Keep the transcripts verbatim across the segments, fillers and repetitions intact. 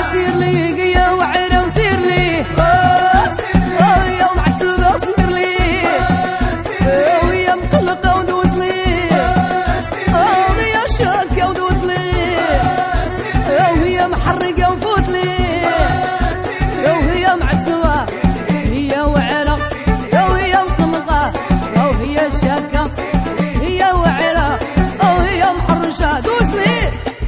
سير لي يا وعيرة وسير لي يا معسبة سير لي ويا مقلقة ودوز لي يا شاكة ودوز لي ويا محرقة وفوت لي وهي معسبة هي وعيرة وهي مقلقة وهي شاكة هي وعيرة وهي محرشة دوز لي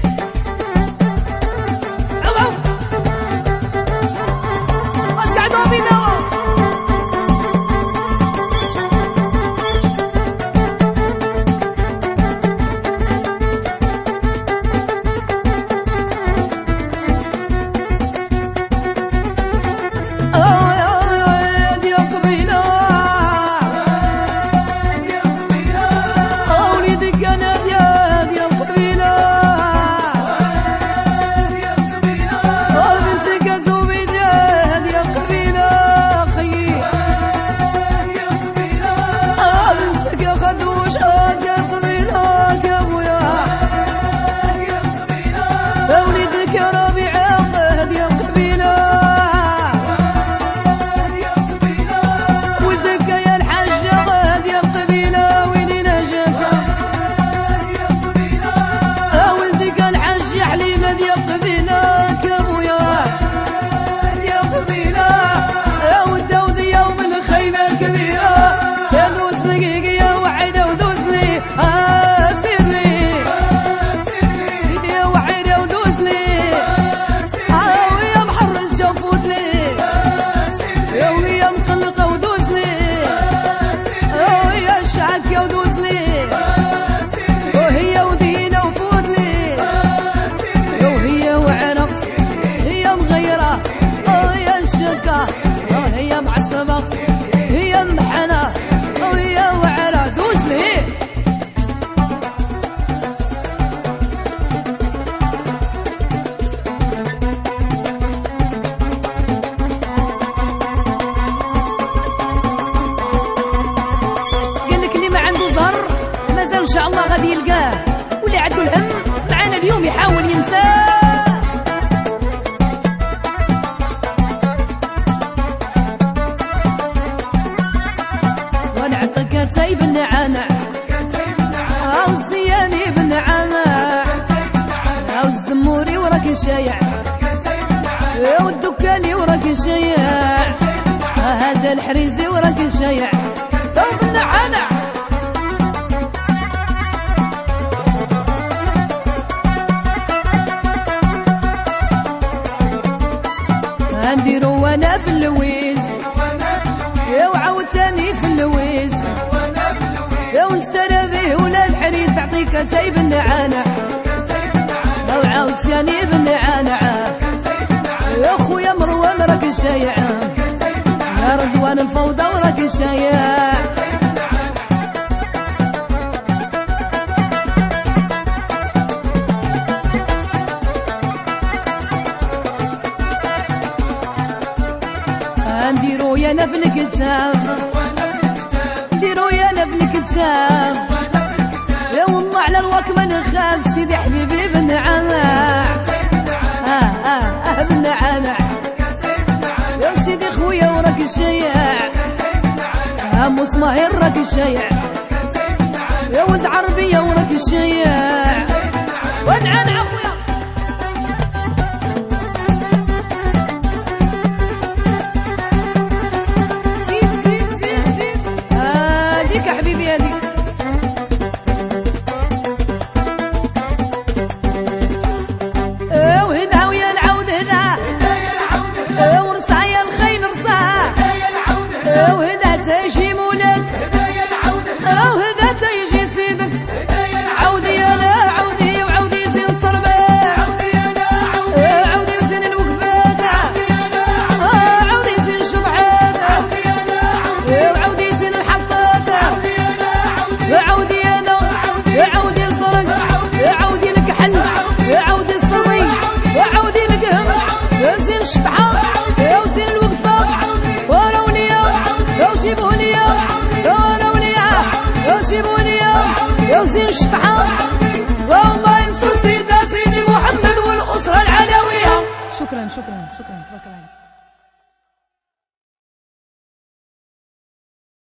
إن شاء الله غادي يلقاه، واللي عنده الهم معانا اليوم يحاول ينساه. ونعطيك كتاي بالنعنع أو الزياني بالنعنع أو الزموري وراك شايع والدكاني وراك شايع هذا الحريزي وراك شايع أو بالنعنع. نديرو وانا في اللويز يا وعاوتاني في اللويز يا ونسرى به ولا الحريز تعطيك تاي بالنعنع لو عاوتاني بالنعنع يا خويا مروان راك شايع يا رضوان الفوضى وراك شايع. نديرو يا نفل الكتاب نديرو يا نفل الكتاب يا والله على الوكمة نخاف سيدي حبيبي بالنعناع اه اه اه بالنعناع يا سيدي خويا وراك شايع اه مصمهر راك شايع يا ولد عربية وراك شايع ونعنع خويا. وزين الشطحة والله ينصر سيدنا سيدي محمد والأسرة العلوية. شكرا. شكرا شكرا شكرا تبارك الله عليك.